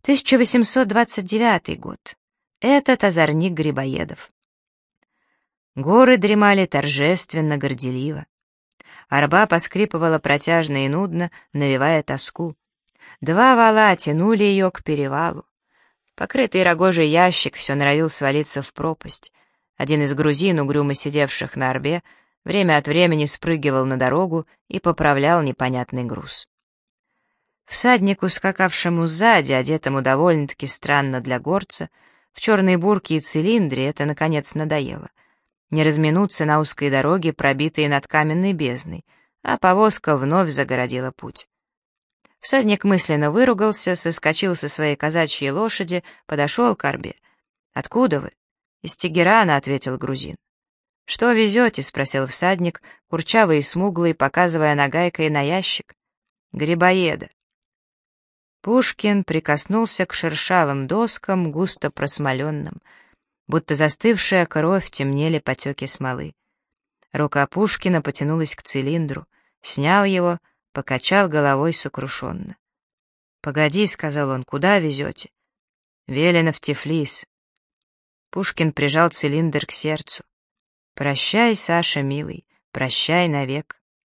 1829 год. Этот озорник Грибоедов. Горы дремали торжественно, горделиво. Арба поскрипывала протяжно и нудно, навевая тоску. Два вала тянули ее к перевалу. Покрытый рогожей ящик все норовил свалиться в пропасть. Один из грузин, угрюмо сидевших на арбе, время от времени спрыгивал на дорогу и поправлял непонятный груз. Всаднику, скакавшему сзади, одетому довольно-таки странно для горца, в черной бурке и цилиндре, это, наконец, надоело. Не разминуться на узкой дороге, пробитой над каменной бездной, а повозка вновь загородила путь. Всадник мысленно выругался, соскочил со своей казачьей лошади, подошел к арбе. «Откуда вы?» «Из Тегерана», — ответил грузин. «Что везете?» — спросил всадник, курчавый и смуглый, показывая нагайкой на ящик. «Грибоеда». Пушкин прикоснулся к шершавым доскам, густо просмоленным. Будто застывшая кровь темнели потеки смолы. Рука Пушкина потянулась к цилиндру, снял его, покачал головой сокрушенно. «Погоди», — сказал он, — «куда везете?» «Велено в Тифлис». Пушкин прижал цилиндр к сердцу. «Прощай, Саша, милый, прощай навек».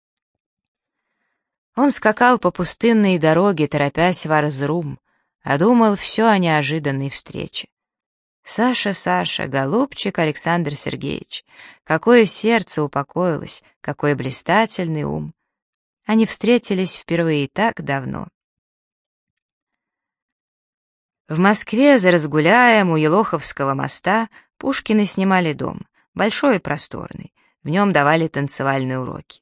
Он скакал по пустынной дороге, торопясь в Арзрум, а думал все о неожиданной встрече. Саша, Саша, голубчик Александр Сергеевич, какое сердце упокоилось, какой блистательный ум. Они встретились впервые так давно. В Москве за Разгуляем у Елоховского моста Пушкины снимали дом, большой и просторный, в нем давали танцевальные уроки.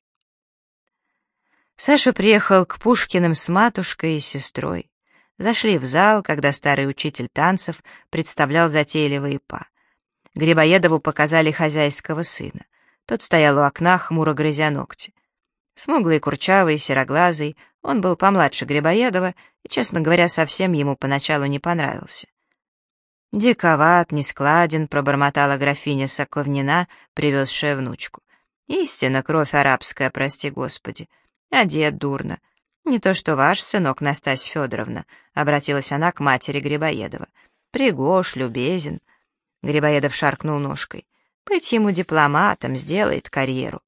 Саша приехал к Пушкиным с матушкой и сестрой. Зашли в зал, когда старый учитель танцев представлял затейливые па. Грибоедову показали хозяйского сына. Тот стоял у окна, хмуро грызя ногти. Смуглый, курчавый, сероглазый, он был помладше Грибоедова и, честно говоря, совсем ему поначалу не понравился. «Диковат, нескладен», — пробормотала графиня Соковнина, привезшая внучку. «Истинно кровь арабская, прости господи. Одет дурно. Не то что ваш сынок, Настасья Федоровна», — обратилась она к матери Грибоедова. «Пригож, любезен». Грибоедов шаркнул ножкой. «Быть ему дипломатом, сделает карьеру».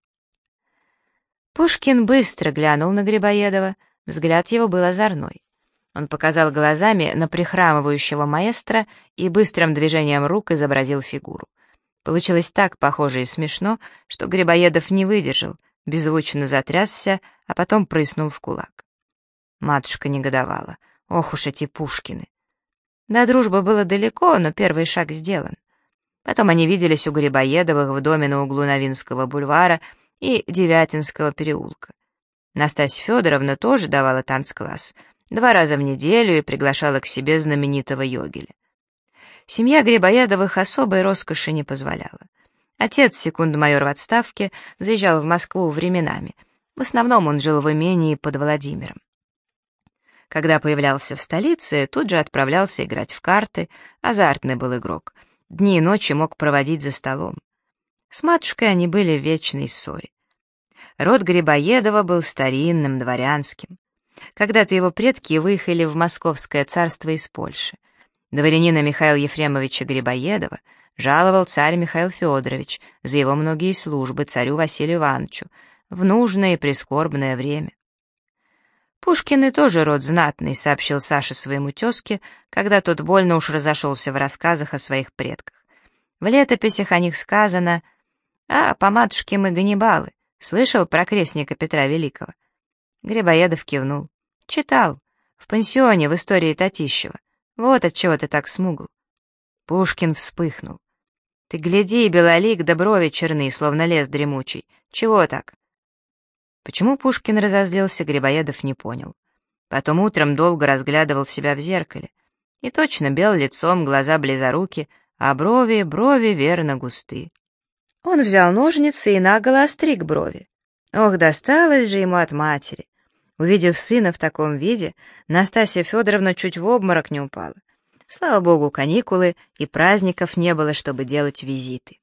Пушкин быстро глянул на Грибоедова, взгляд его был озорной. Он показал глазами на прихрамывающего маэстро и быстрым движением рук изобразил фигуру. Получилось так похоже и смешно, что Грибоедов не выдержал, беззвучно затрясся, а потом прыснул в кулак. Матушка негодовала. Ох уж эти Пушкины. До дружбы было далеко, но первый шаг сделан. Потом они виделись у Грибоедовых в доме на углу Новинского бульвара и Девятинского переулка. Настасья Федоровна тоже давала танцкласс 2 раза в неделю и приглашала к себе знаменитого Йогеля. Семья Грибоедовых особой роскоши не позволяла. Отец, секунд-майор в отставке, заезжал в Москву временами. В основном он жил в имении под Владимиром. Когда появлялся в столице, тут же отправлялся играть в карты, азартный был игрок. Дни и ночи мог проводить за столом. С матушкой они были в вечной ссоре. Род Грибоедова был старинным, дворянским. Когда-то его предки выехали в Московское царство из Польши. Дворянина Михаила Ефремовича Грибоедова жаловал царь Михаил Федорович за его многие службы царю Василию Ивановичу в нужное и прискорбное время. «Пушкины тоже род знатный», — сообщил Саша своему тезке, когда тот больно уж разошелся в рассказах о своих предках. В летописях о них сказано: «А, по матушке мы Ганнибалы. Слышал про крестника Петра Великого?» Грибоедов кивнул. «Читал. В пансионе в истории Татищева. Вот отчего ты так смугл». Пушкин вспыхнул. «Ты гляди, белолик, да брови черны, словно лес дремучий. Чего так?» Почему Пушкин разозлился, Грибоедов не понял. Потом утром долго разглядывал себя в зеркале. И точно бел лицом, глаза близоруки, а брови верно густы. Он взял ножницы и наголо остриг брови. Ох, досталось же ему от матери. Увидев сына в таком виде, Настасья Федоровна чуть в обморок не упала. Слава богу, каникулы, и праздников не было, чтобы делать визиты.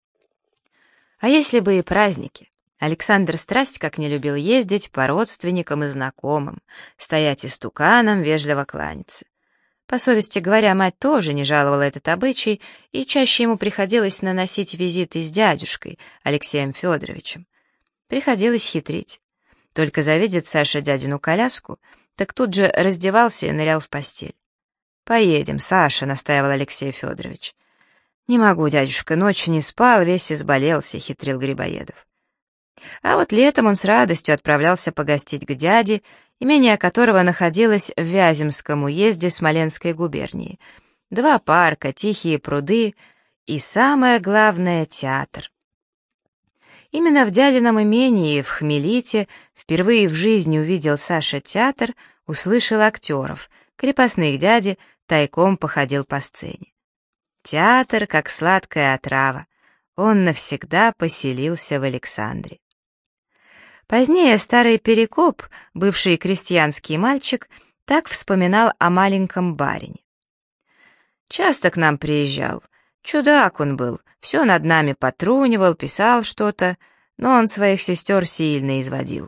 А если бы и праздники? Александр страсть как не любил ездить по родственникам и знакомым, стоять истуканом, вежливо кланяться. По совести говоря, мать тоже не жаловала этот обычай, и чаще ему приходилось наносить визиты с дядюшкой, Алексеем Федоровичем. Приходилось хитрить. Только завидит Саша дядину коляску, так тут же раздевался и нырял в постель. «Поедем, Саша», — настаивал Алексей Федорович. «Не могу, дядюшка, ночью не спал, весь изболелся», — хитрил Грибоедов. А вот летом он с радостью отправлялся погостить к дяде, имение которого находилось в Вяземском уезде Смоленской губернии. 2 парка, тихие пруды и, самое главное, театр. Именно в дядином имении, в Хмелите, впервые в жизни увидел Саша театр, услышал актеров, крепостных дяди, тайком походил по сцене. Театр, как сладкая отрава, он навсегда поселился в Александре. Позднее старый Перекоп, бывший крестьянский мальчик, так вспоминал о маленьком барине. «Часто к нам приезжал. Чудак он был, все над нами потрунивал, писал что-то, но он своих сестер сильно изводил».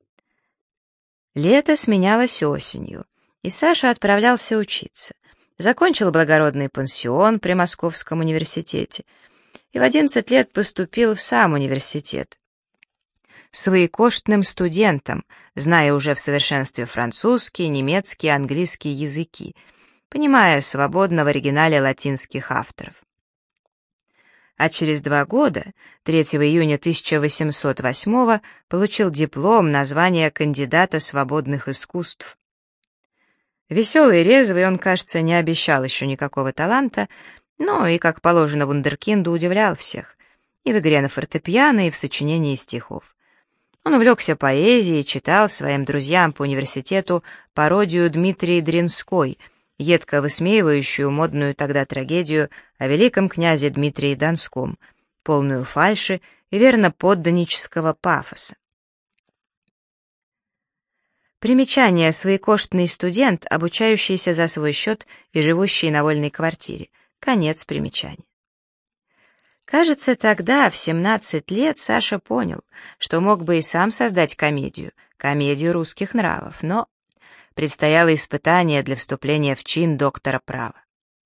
Лето сменялось осенью, и Саша отправлялся учиться. Закончил благородный пансион при Московском университете и в 11 лет поступил в сам университет. Своекоштным студентом, зная уже в совершенстве французский, немецкий, английский языки, понимая свободно в оригинале латинских авторов. А через 2 года, 3 июня 1808 получил диплом на звание кандидата свободных искусств. Веселый и резвый он, кажется, не обещал еще никакого таланта, но и, как положено вундеркинду, удивлял всех, и в игре на фортепиано, и в сочинении стихов. Он увлекся поэзией, читал своим друзьям по университету пародию Дмитрии Дринской, едко высмеивающую модную тогда трагедию о великом князе Дмитрии Донском, полную фальши и верно подданнического пафоса. Примечание: своекоштный студент, обучающийся за свой счет и живущий на вольной квартире. Конец примечания. Кажется, тогда, в 17 лет, Саша понял, что мог бы и сам создать комедию русских нравов, но предстояло испытание для вступления в чин доктора права.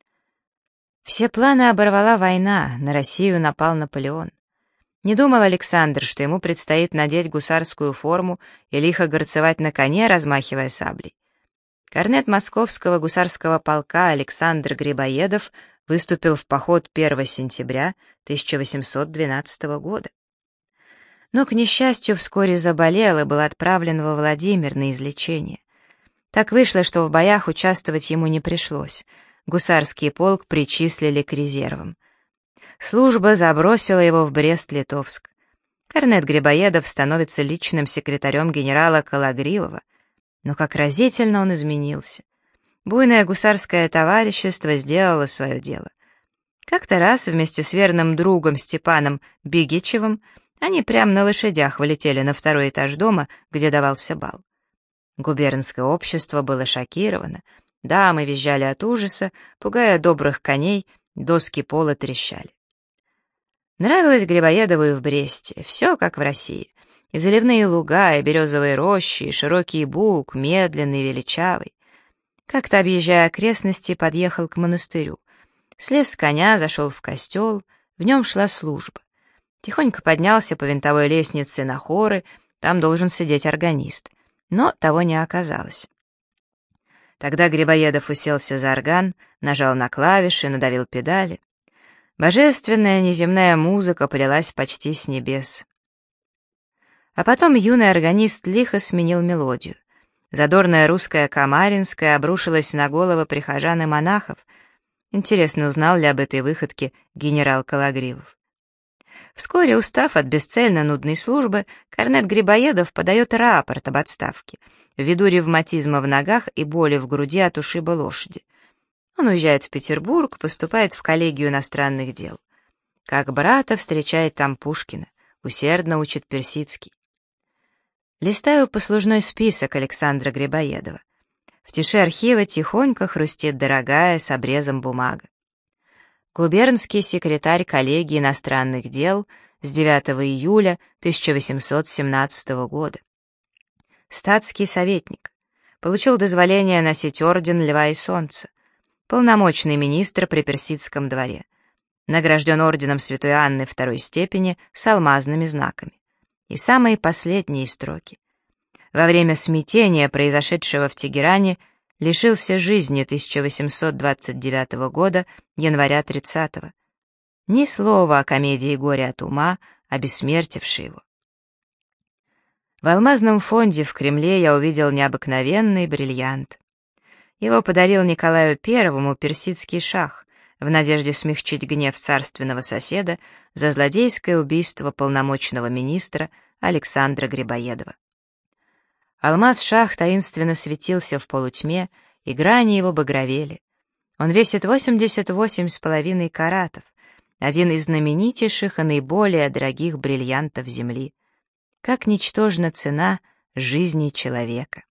Все планы оборвала война, на Россию напал Наполеон. Не думал Александр, что ему предстоит надеть гусарскую форму и лихо горцевать на коне, размахивая саблей. Корнет Московского гусарского полка Александр Грибоедов выступил в поход 1 сентября 1812 года. Но, к несчастью, вскоре заболел и был отправлен во Владимир на излечение. Так вышло, что в боях участвовать ему не пришлось. Гусарский полк причислили к резервам. Служба забросила его в Брест-Литовск. Корнет Грибоедов становится личным секретарем генерала Калагривова. Но как разительно он изменился. Буйное гусарское товарищество сделало свое дело. Как-то раз вместе с верным другом Степаном Бегичевым они прямо на лошадях вылетели на 2-й этаж дома, где давался бал. Губернское общество было шокировано, дамы визжали от ужаса, пугая добрых коней, доски пола трещали. Нравилось Грибоедову и в Бресте, все как в России. И заливные луга, и березовые рощи, и широкий буг, медленный, величавый. Как-то, объезжая окрестности, подъехал к монастырю. Слез с коня, зашел в костел, в нем шла служба. Тихонько поднялся по винтовой лестнице на хоры, там должен сидеть органист. Но того не оказалось. Тогда Грибоедов уселся за орган, нажал на клавиши, надавил педали. Божественная неземная музыка полилась почти с небес. А потом юный органист лихо сменил мелодию. Задорная русская камаринская обрушилась на головы прихожан и монахов. Интересно, узнал ли об этой выходке генерал Калагривов. Вскоре, устав от бесцельно нудной службы, корнет Грибоедов подает рапорт об отставке ввиду ревматизма в ногах и боли в груди от ушиба лошади. Он уезжает в Петербург, поступает в коллегию иностранных дел. Как брата встречает там Пушкина, усердно учит персидский. Листаю послужной список Александра Грибоедова. В тиши архива тихонько хрустит дорогая с обрезом бумага. Губернский секретарь коллегии иностранных дел с 9 июля 1817 года. Статский советник. Получил дозволение носить орден Льва и Солнца. полномочный министр при персидском дворе. Награжден орденом Святой Анны второй степени с алмазными знаками. И самые последние строки. Во время смятения, произошедшего в Тегеране, лишился жизни 1829 года, января 30-го. Ни слова о комедии «Горе от ума», обессмертившей его. В алмазном фонде в Кремле я увидел необыкновенный бриллиант. Его подарил Николаю I персидский шах в надежде смягчить гнев царственного соседа за злодейское убийство полномочного министра Александра Грибоедова. Алмаз-шах таинственно светился в полутьме, и грани его багровели. Он весит 88,5 каратов, один из знаменитейших и наиболее дорогих бриллиантов Земли. Как ничтожна цена жизни человека!